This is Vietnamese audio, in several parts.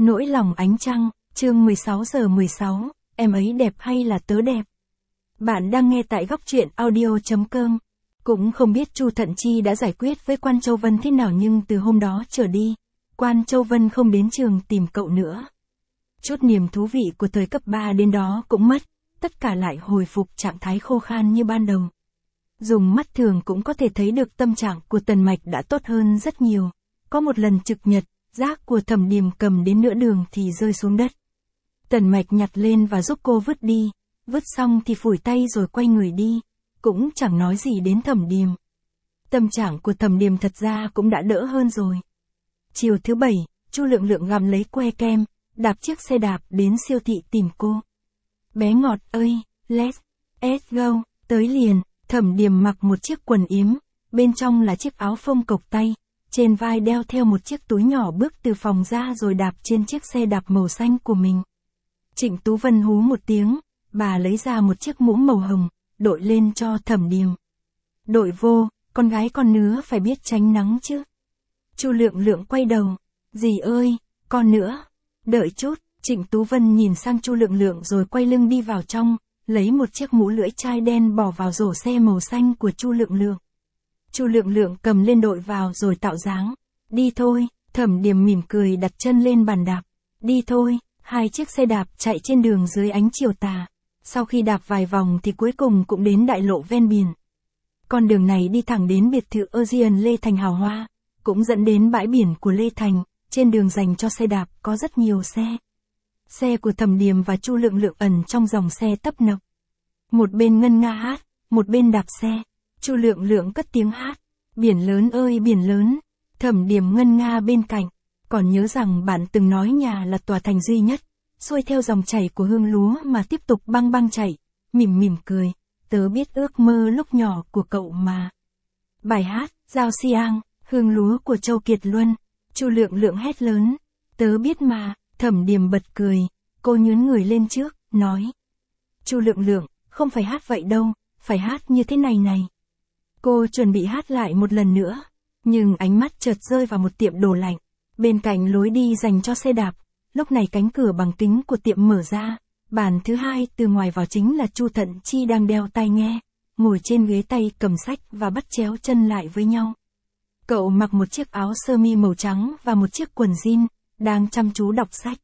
Nỗi lòng ánh trăng, chương 16:16, em ấy đẹp hay là tớ đẹp? Bạn đang nghe tại góc truyện audio.com. Cũng không biết Chu Thận Chi đã giải quyết với Quan Châu Vân thế nào, nhưng từ hôm đó trở đi, Quan Châu Vân không đến trường tìm cậu nữa. Chút niềm thú vị của thời cấp 3 đến đó cũng mất, tất cả lại hồi phục trạng thái khô khan như ban đầu. Dùng mắt thường cũng có thể thấy được tâm trạng của Tần Mạch đã tốt hơn rất nhiều. Có một lần trực nhật, rác của Thẩm Điềm cầm đến nửa đường thì rơi xuống đất. Tần Mạch nhặt lên và giúp cô vứt đi, vứt xong thì phủi tay rồi quay người đi, cũng chẳng nói gì đến Thẩm Điềm. Tâm trạng của Thẩm Điềm thật ra cũng đã đỡ hơn rồi. Chiều thứ Bảy, Chu Lượng Lượng gặm lấy que kem, đạp chiếc xe đạp đến siêu thị tìm cô. Bé ngọt ơi, let's go, tới liền. Thẩm Điềm mặc một chiếc quần yếm, bên trong là chiếc áo phông cộc tay, trên vai đeo theo một chiếc túi nhỏ, bước từ phòng ra rồi đạp trên chiếc xe đạp màu xanh của mình. Trịnh Tú Vân hú một tiếng, bà lấy ra một chiếc mũ màu hồng, đội lên cho Thẩm Điềm. Đội vô, con gái con nứa phải biết tránh nắng chứ. Chu Lượng Lượng quay đầu, dì ơi, con nữa, đợi chút. Trịnh Tú Vân nhìn sang Chu Lượng Lượng rồi quay lưng đi vào trong, lấy một chiếc mũ lưỡi chai đen bỏ vào rổ xe màu xanh của Chu Lượng Lượng. Chu Lượng Lượng cầm lên đội vào rồi tạo dáng. Đi thôi. Thẩm Điềm mỉm cười đặt chân lên bàn đạp. Đi thôi. Hai chiếc xe đạp chạy trên đường dưới ánh chiều tà. Sau khi đạp vài vòng thì cuối cùng cũng đến đại lộ ven biển. Con đường này đi thẳng đến biệt thự Ocean Lê Thành hào hoa, cũng dẫn đến bãi biển của Lê Thành. Trên đường dành cho xe đạp có rất nhiều xe. Xe của Thẩm Điềm và Chu Lượng Lượng ẩn trong dòng xe tấp nập. Một bên ngân nga hát, một bên đạp xe. Chu Lượng Lượng cất tiếng hát. Biển lớn ơi biển lớn. Thẩm Điềm ngân nga bên cạnh. Còn nhớ rằng bạn từng nói nhà là tòa thành duy nhất, xuôi theo dòng chảy của hương lúa mà tiếp tục băng băng chảy. Mỉm cười. Tớ biết ước mơ lúc nhỏ của cậu mà. Bài hát, Giao Xiang, hương lúa của Châu Kiệt Luân. Chu Lượng Lượng hét lớn. Tớ biết mà. Thẩm Điềm bật cười. Cô nhướn người lên trước, nói. Chu Lượng Lượng, không phải hát vậy đâu, phải hát như thế này này. Cô chuẩn bị hát lại một lần nữa, nhưng ánh mắt chợt rơi vào một tiệm đồ lạnh, bên cạnh lối đi dành cho xe đạp. Lúc này cánh cửa bằng kính của tiệm mở ra, bàn thứ hai từ ngoài vào chính là Chu Thận Chi đang đeo tai nghe, ngồi trên ghế tay cầm sách và bắt chéo chân lại với nhau. Cậu mặc một chiếc áo sơ mi màu trắng và một chiếc quần jean, đang chăm chú đọc sách.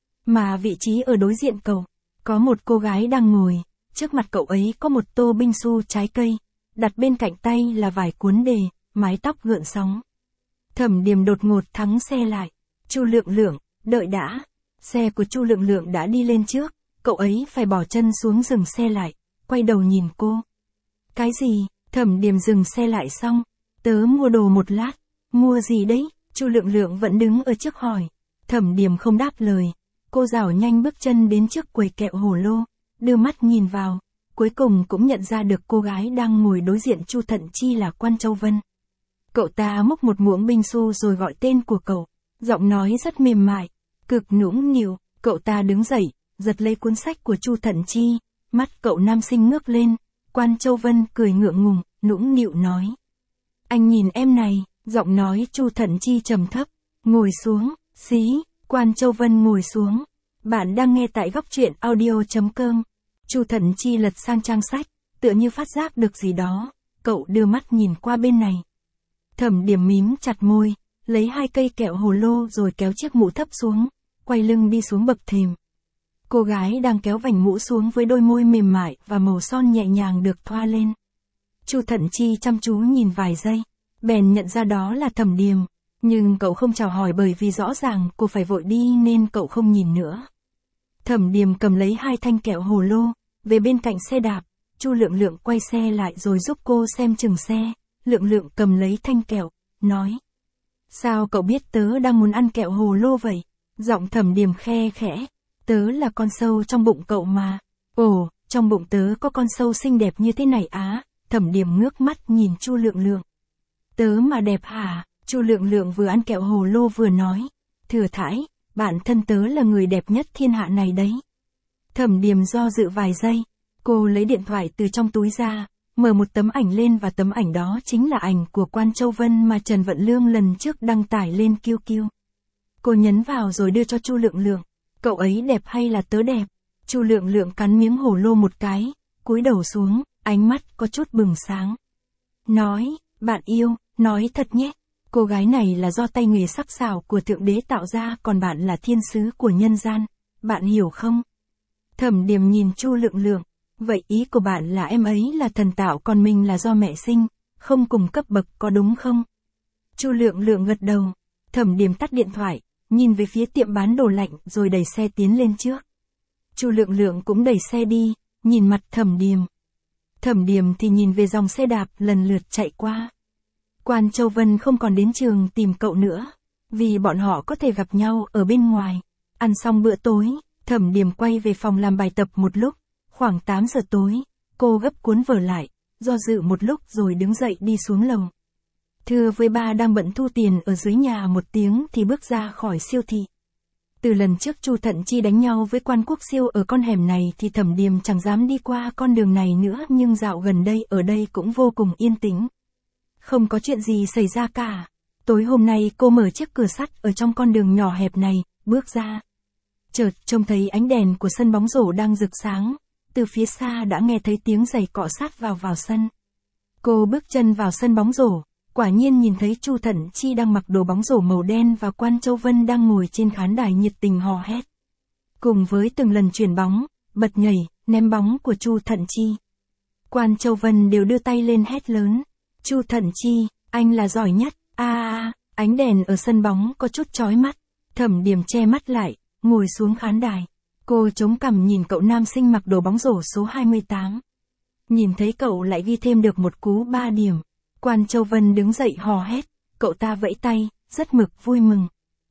Mà vị trí ở đối diện cậu, có một cô gái đang ngồi, trước mặt cậu ấy có một tô binh su trái cây, đặt bên cạnh tay là vài cuốn đề, mái tóc gợn sóng. Thẩm Điềm đột ngột thắng xe lại. Chu Lượng Lượng, đợi đã. Xe của Chu Lượng Lượng đã đi lên trước, cậu ấy phải bỏ chân xuống dừng xe lại, quay đầu nhìn cô. Cái gì? Thẩm Điềm dừng xe lại xong. Tớ mua đồ một lát. Mua gì đấy? Chu Lượng Lượng vẫn đứng ở trước hỏi. Thẩm Điềm không đáp lời. Cô dảo nhanh bước chân đến trước quầy kẹo hồ lô, đưa mắt nhìn vào, cuối cùng cũng nhận ra được cô gái đang ngồi đối diện Chu Thận Chi là Quan Châu Vân. Cậu ta múc một muỗng binh su rồi gọi tên của cậu, giọng nói rất mềm mại, cực nũng nịu. Cậu ta đứng dậy, giật lấy cuốn sách của Chu Thận Chi, mắt cậu nam sinh ngước lên. Quan Châu Vân cười ngượng ngùng, nũng nịu nói. Anh nhìn em này. Giọng nói Chu Thận Chi trầm thấp. Ngồi xuống, xí. Quan Châu Vân ngồi xuống. Bạn đang nghe tại góc truyện audio.com. Chu Thận Chi lật sang trang sách, tựa như phát giác được gì đó, cậu đưa mắt nhìn qua bên này. Thẩm Điềm mím chặt môi, lấy hai cây kẹo hồ lô rồi kéo chiếc mũ thấp xuống, quay lưng đi xuống bậc thềm. Cô gái đang kéo vành mũ xuống với đôi môi mềm mại và màu son nhẹ nhàng được thoa lên. Chu Thận Chi chăm chú nhìn vài giây, bèn nhận ra đó là Thẩm Điềm. Nhưng cậu không chào hỏi bởi vì rõ ràng cô phải vội đi nên cậu không nhìn nữa. Thẩm Điềm cầm lấy hai thanh kẹo hồ lô, về bên cạnh xe đạp. Chu Lượng Lượng quay xe lại rồi giúp cô xem chừng xe. Lượng Lượng cầm lấy thanh kẹo, nói. Sao cậu biết tớ đang muốn ăn kẹo hồ lô vậy? Giọng Thẩm Điềm khe khẽ. Tớ là con sâu trong bụng cậu mà. Ồ, trong bụng tớ có con sâu xinh đẹp như thế này á. Thẩm Điềm ngước mắt nhìn Chu Lượng Lượng. Tớ mà đẹp hả? Chu Lượng Lượng vừa ăn kẹo hồ lô vừa nói. Thừa thãi, bản thân tớ là người đẹp nhất thiên hạ này đấy. Thẩm Điềm do dự vài giây. Cô lấy điện thoại từ trong túi ra, mở một tấm ảnh lên và tấm ảnh đó chính là ảnh của Quan Châu Vân mà Trần Vận Lương lần trước đăng tải lên QQ. Cô nhấn vào rồi đưa cho Chu Lượng Lượng. Cậu ấy đẹp hay là tớ đẹp? Chu Lượng Lượng cắn miếng hổ lô một cái, cúi đầu xuống, ánh mắt có chút bừng sáng. Nói, bạn yêu, nói thật nhé. Cô gái này là do tay nghề sắc sảo của Thượng Đế tạo ra, còn bạn là thiên sứ của nhân gian. Bạn hiểu không? Thẩm Điềm nhìn Chu Lượng Lượng. Vậy ý của bạn là em ấy là thần tạo còn mình là do mẹ sinh, không cùng cấp bậc có đúng không? Chu Lượng Lượng gật đầu. Thẩm Điềm tắt điện thoại, nhìn về phía tiệm bán đồ lạnh rồi đẩy xe tiến lên trước. Chu Lượng Lượng cũng đẩy xe đi, nhìn mặt Thẩm Điềm. Thẩm Điềm thì nhìn về dòng xe đạp lần lượt chạy qua. Quan Châu Vân không còn đến trường tìm cậu nữa, vì bọn họ có thể gặp nhau ở bên ngoài. Ăn xong bữa tối, Thẩm Điềm quay về phòng làm bài tập một lúc, khoảng 8 giờ tối, cô gấp cuốn vở lại, do dự một lúc rồi đứng dậy đi xuống lầu. Thưa với ba đang bận thu tiền ở dưới nhà một tiếng thì bước ra khỏi siêu thị. Từ lần trước Chu Thận Chi đánh nhau với Quan Quốc Siêu ở con hẻm này thì Thẩm Điềm chẳng dám đi qua con đường này nữa, nhưng dạo gần đây ở đây cũng vô cùng yên tĩnh. Không có chuyện gì xảy ra cả. Tối hôm nay cô mở chiếc cửa sắt ở trong con đường nhỏ hẹp này, bước ra. Chợt trông thấy ánh đèn của sân bóng rổ đang rực sáng, từ phía xa đã nghe thấy tiếng giày cọ sát vào sân. Cô bước chân vào sân bóng rổ, quả nhiên nhìn thấy Chu Thận Chi đang mặc đồ bóng rổ màu đen và Quan Châu Vân đang ngồi trên khán đài nhiệt tình hò hét. Cùng với từng lần chuyền bóng, bật nhảy, ném bóng của Chu Thận Chi, Quan Châu Vân đều đưa tay lên hét lớn. Chu Thận Chi, anh là giỏi nhất. Ánh đèn ở sân bóng có chút chói mắt. Thẩm Điềm che mắt lại, ngồi xuống khán đài. Cô chống cằm nhìn cậu nam sinh mặc đồ bóng rổ số 28. Nhìn thấy cậu lại ghi thêm được một cú 3 điểm. Quan Châu Vân đứng dậy hò hét, cậu ta vẫy tay, rất mực vui mừng.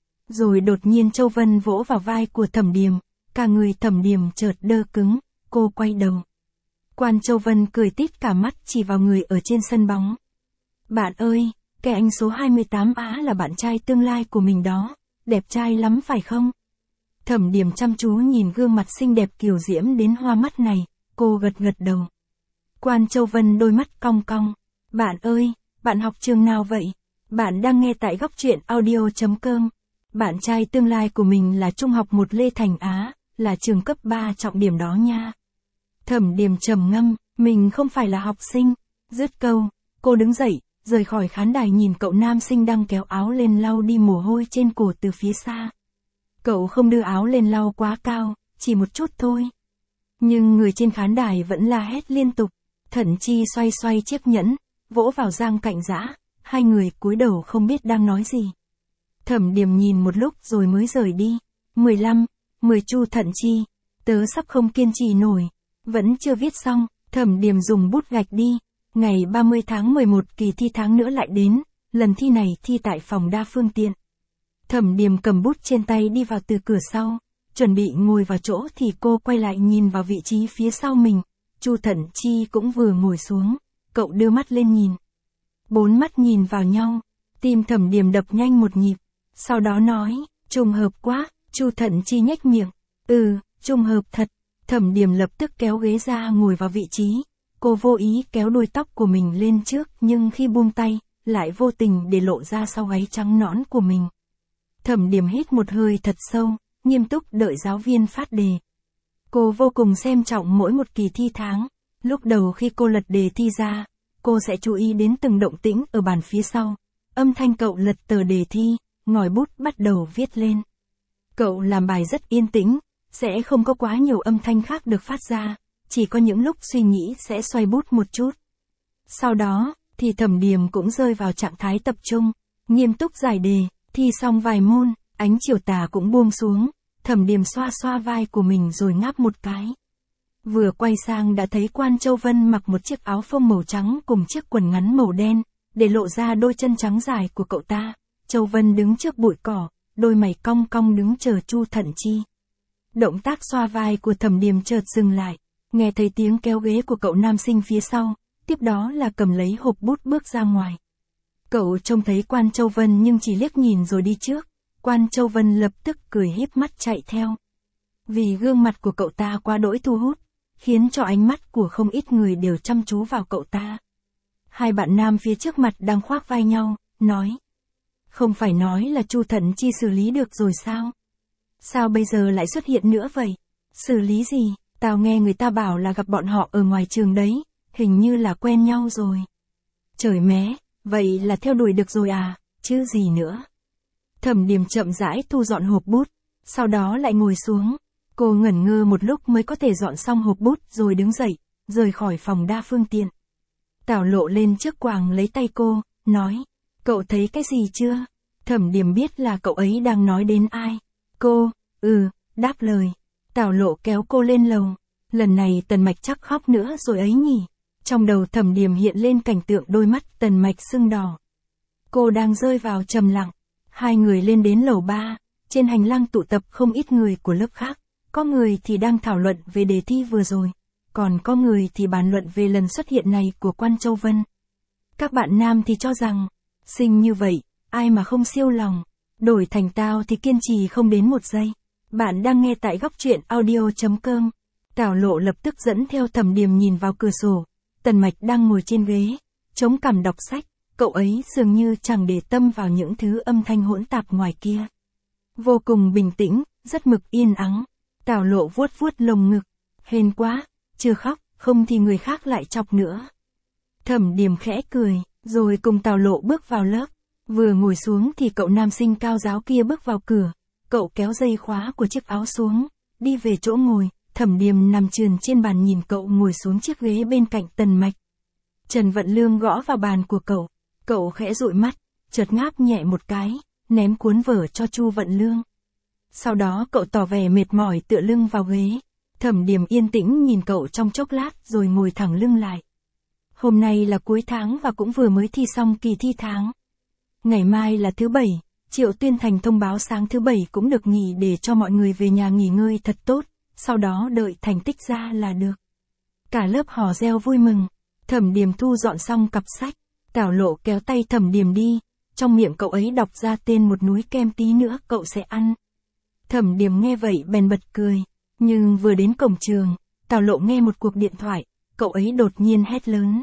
Rồi đột nhiên Châu Vân vỗ vào vai của Thẩm Điềm, cả người Thẩm Điềm chợt đơ cứng, cô quay đầu. Quan Châu Vân cười tít cả mắt chỉ vào người ở trên sân bóng. Bạn ơi, cái anh số 28 là bạn trai tương lai của mình đó, đẹp trai lắm phải không? Thẩm Điềm chăm chú nhìn gương mặt xinh đẹp kiều diễm đến hoa mắt này, cô gật gật đầu. Quan Châu Vân đôi mắt cong cong. Bạn ơi, bạn học trường nào vậy? Bạn đang nghe tại góc truyện audio.com. Bạn trai tương lai của mình là Trung học 1 Lê Thành Á, là trường cấp 3 trọng điểm đó nha. Thẩm Điềm trầm ngâm, mình không phải là học sinh. Dứt câu, cô đứng dậy, rời khỏi khán đài nhìn cậu nam sinh đang kéo áo lên lau đi mồ hôi trên cổ từ phía xa. Cậu không đưa áo lên lau quá cao, chỉ một chút thôi. Nhưng người trên khán đài vẫn la hét liên tục. Thận Chi xoay xoay chiếc nhẫn, vỗ vào Giang Cạnh Dã, hai người cúi đầu không biết đang nói gì. Thẩm Điềm nhìn một lúc rồi mới rời đi. 15, 10 Chu Thận Chi, tớ sắp không kiên trì nổi. Vẫn chưa viết xong, Thẩm Điềm dùng bút gạch đi. Ngày 30 tháng 11 kỳ thi tháng nữa lại đến, lần thi này thi tại phòng đa phương tiện. Thẩm Điềm cầm bút trên tay đi vào từ cửa sau, chuẩn bị ngồi vào chỗ thì cô quay lại nhìn vào vị trí phía sau mình. Chu Thận Chi cũng vừa ngồi xuống, cậu đưa mắt lên nhìn. 4 mắt nhìn vào nhau, tim Thẩm Điềm đập nhanh một nhịp, sau đó nói, trùng hợp quá. Chu Thận Chi nhếch miệng, trùng hợp thật. Thẩm Điềm lập tức kéo ghế ra ngồi vào vị trí, cô vô ý kéo đuôi tóc của mình lên trước nhưng khi buông tay, lại vô tình để lộ ra sau gáy trắng nõn của mình. Thẩm Điềm hít một hơi thật sâu, nghiêm túc đợi giáo viên phát đề. Cô vô cùng xem trọng mỗi một kỳ thi tháng. Lúc đầu khi cô lật đề thi ra, cô sẽ chú ý đến từng động tĩnh ở bàn phía sau. Âm thanh cậu lật tờ đề thi, ngòi bút bắt đầu viết lên. Cậu làm bài rất yên tĩnh, sẽ không có quá nhiều âm thanh khác được phát ra, chỉ có những lúc suy nghĩ sẽ xoay bút một chút. Sau đó, thì Thẩm Điềm cũng rơi vào trạng thái tập trung, nghiêm túc giải đề, thi xong vài môn, ánh chiều tà cũng buông xuống. Thẩm Điềm xoa xoa vai của mình rồi ngáp một cái. Vừa quay sang đã thấy Quan Châu Vân mặc một chiếc áo phông màu trắng cùng chiếc quần ngắn màu đen, để lộ ra đôi chân trắng dài của cậu ta. Châu Vân đứng trước bụi cỏ, đôi mày cong cong đứng chờ Chu Thận Chi. Động tác xoa vai của Thẩm Điềm chợt dừng lại, nghe thấy tiếng kéo ghế của cậu nam sinh phía sau, tiếp đó là cầm lấy hộp bút bước ra ngoài. Cậu trông thấy Quan Châu Vân nhưng chỉ liếc nhìn rồi đi trước. Quan Châu Vân lập tức cười híp mắt chạy theo. Vì gương mặt của cậu ta quá đỗi thu hút, khiến cho ánh mắt của không ít người đều chăm chú vào cậu ta. Hai bạn nam phía trước mặt đang khoác vai nhau, nói. Không phải nói là Chu Thận Chi xử lý được rồi sao? Sao bây giờ lại xuất hiện nữa vậy? Xử lý gì? Tao nghe người ta bảo là gặp bọn họ ở ngoài trường đấy, hình như là quen nhau rồi. Trời mé, vậy là theo đuổi được rồi à, chứ gì nữa. Thẩm Điềm chậm rãi thu dọn hộp bút, sau đó lại ngồi xuống. Cô ngẩn ngơ một lúc mới có thể dọn xong hộp bút rồi đứng dậy, rời khỏi phòng đa phương tiện. Tảo Lộ lên trước quàng lấy tay cô, nói, cậu thấy cái gì chưa? Thẩm Điềm biết là cậu ấy đang nói đến ai. Cô, đáp lời. Tảo Lộ kéo cô lên lầu. Lần này Tần Mạch chắc khóc nữa rồi ấy nhỉ. Trong đầu Thẩm Điềm hiện lên cảnh tượng đôi mắt Tần Mạch sưng đỏ. Cô đang rơi vào trầm lặng. Hai người lên đến lầu 3, trên hành lang tụ tập không ít người của lớp khác. Có người thì đang thảo luận về đề thi vừa rồi, còn có người thì bàn luận về lần xuất hiện này của Quan Châu Vân. Các bạn nam thì cho rằng, xinh như vậy, ai mà không siêu lòng, đổi thành tao thì kiên trì không đến một giây. Bạn đang nghe tại góc truyện audio.com. Tảo Lộ lập tức dẫn theo Thẩm Điềm nhìn vào cửa sổ. Tần Mạch đang ngồi trên ghế, chống cằm đọc sách, cậu ấy dường như chẳng để tâm vào những thứ âm thanh hỗn tạp ngoài kia. Vô cùng bình tĩnh, rất mực yên ắng. Tảo Lộ vuốt vuốt lồng ngực. Hên quá, chưa khóc, không thì người khác lại chọc nữa. Thẩm Điềm khẽ cười, rồi cùng Tảo Lộ bước vào lớp. Vừa ngồi xuống thì cậu nam sinh cao giáo kia bước vào cửa. Cậu kéo dây khóa của chiếc áo xuống, đi về chỗ ngồi. Thẩm Điềm nằm chườn trên bàn nhìn cậu ngồi xuống chiếc ghế bên cạnh Tần Mạch. Trần Vận Lương gõ vào bàn của cậu. Cậu khẽ dụi mắt, chợt ngáp nhẹ một cái, ném cuốn vở cho Chu Vận Lương. Sau đó cậu tỏ vẻ mệt mỏi tựa lưng vào ghế. Thẩm Điềm yên tĩnh nhìn cậu trong chốc lát rồi ngồi thẳng lưng lại. Hôm nay là cuối tháng và cũng vừa mới thi xong kỳ thi tháng. Ngày mai là thứ 7, Triệu Tuyên Thành thông báo sáng thứ 7 cũng được nghỉ để cho mọi người về nhà nghỉ ngơi thật tốt, sau đó đợi thành tích ra là được. Cả lớp hò reo vui mừng. Thẩm Điềm thu dọn xong cặp sách, Tảo Lộ kéo tay Thẩm Điềm đi, trong miệng cậu ấy đọc ra tên một núi kem tí nữa cậu sẽ ăn. Thẩm Điềm nghe vậy bèn bật cười, nhưng vừa đến cổng trường, Tảo Lộ nghe một cuộc điện thoại, cậu ấy đột nhiên hét lớn.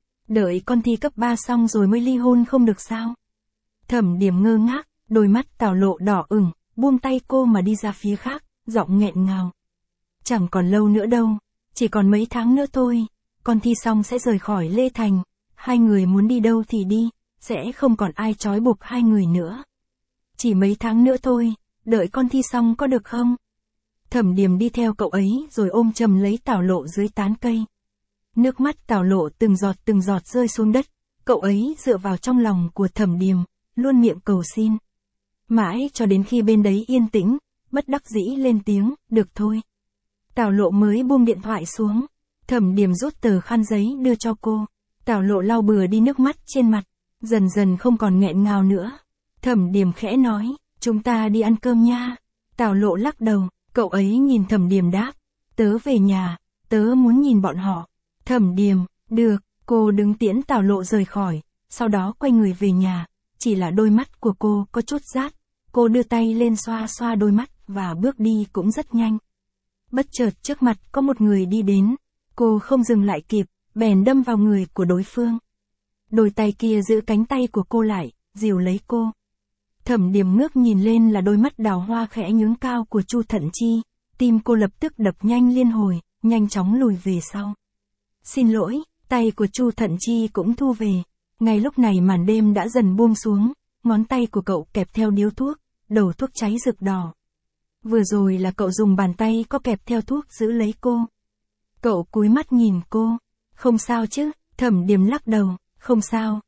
Đợi con thi cấp 3 xong rồi mới ly hôn không được sao? Thẩm Điềm ngơ ngác, đôi mắt Tảo Lộ đỏ ửng, buông tay cô mà đi ra phía khác, giọng nghẹn ngào. Chẳng còn lâu nữa đâu, chỉ còn mấy tháng nữa thôi, con thi xong sẽ rời khỏi Lê Thành, hai người muốn đi đâu thì đi, sẽ không còn ai trói buộc hai người nữa. Chỉ mấy tháng nữa thôi, đợi con thi xong có được không? Thẩm Điềm đi theo cậu ấy rồi ôm chầm lấy Tảo Lộ dưới tán cây. Nước mắt Tảo Lộ từng giọt rơi xuống đất, cậu ấy dựa vào trong lòng của Thẩm Điềm, luôn miệng cầu xin. Mãi cho đến khi bên đấy yên tĩnh, bất đắc dĩ lên tiếng, được thôi. Tảo Lộ mới buông điện thoại xuống. Thẩm Điềm rút tờ khăn giấy đưa cho cô. Tảo Lộ lau bừa đi nước mắt trên mặt, dần dần không còn nghẹn ngào nữa. Thẩm Điềm khẽ nói, chúng ta đi ăn cơm nha. Tảo Lộ lắc đầu, cậu ấy nhìn Thẩm Điềm đáp, tớ về nhà, tớ muốn nhìn bọn họ. Thẩm Điềm, được, cô đứng tiễn Tảo Lộ rời khỏi, sau đó quay người về nhà, chỉ là đôi mắt của cô có chút rát. Cô đưa tay lên xoa xoa đôi mắt và bước đi cũng rất nhanh. Bất chợt trước mặt có một người đi đến, cô không dừng lại kịp, bèn đâm vào người của đối phương. Đôi tay kia giữ cánh tay của cô lại, dìu lấy cô. Thẩm Điềm ngước nhìn lên là đôi mắt đào hoa khẽ nhướng cao của Chu Thận Chi, tim cô lập tức đập nhanh liên hồi, nhanh chóng lùi về sau. Xin lỗi, tay của Chu Thận Chi cũng thu về. Ngay lúc này màn đêm đã dần buông xuống, ngón tay của cậu kẹp theo điếu thuốc, đầu thuốc cháy rực đỏ. Vừa rồi là cậu dùng bàn tay có kẹp theo thuốc giữ lấy cô. Cậu cúi mắt nhìn cô. Không sao chứ? Thẩm Điềm lắc đầu. Không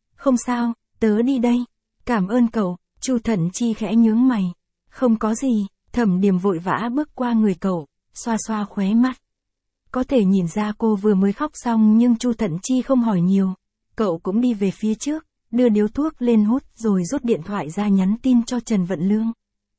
sao, tớ đi đây. Cảm ơn cậu. Chu Thận Chi khẽ nhướng mày. Không có gì. Thẩm Điềm vội vã bước qua người cậu, xoa xoa khóe mắt. Có thể nhìn ra cô vừa mới khóc xong nhưng Chu Thận Chi không hỏi nhiều. Cậu cũng đi về phía trước, đưa điếu thuốc lên hút rồi rút điện thoại ra nhắn tin cho Trần Vận Lương.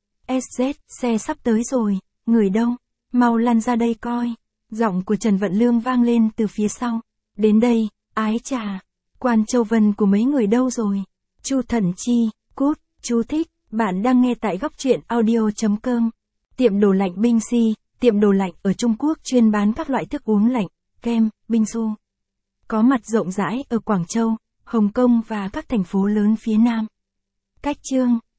SZ, xe sắp tới rồi, người đâu? Mau lăn ra đây coi. Giọng của Trần Vận Lương vang lên từ phía sau. Đến đây, ái chà. Quan Châu Vân của mấy người đâu rồi? Chu Thận Chi, cút, chú thích. Bạn đang nghe tại góc truyện audio.com. Tiệm đồ lạnh Binh Si, tiệm đồ lạnh ở Trung Quốc chuyên bán các loại thức uống lạnh, kem, binh su. Có mặt rộng rãi ở Quảng Châu, Hồng Kông và các thành phố lớn phía Nam. Cách chương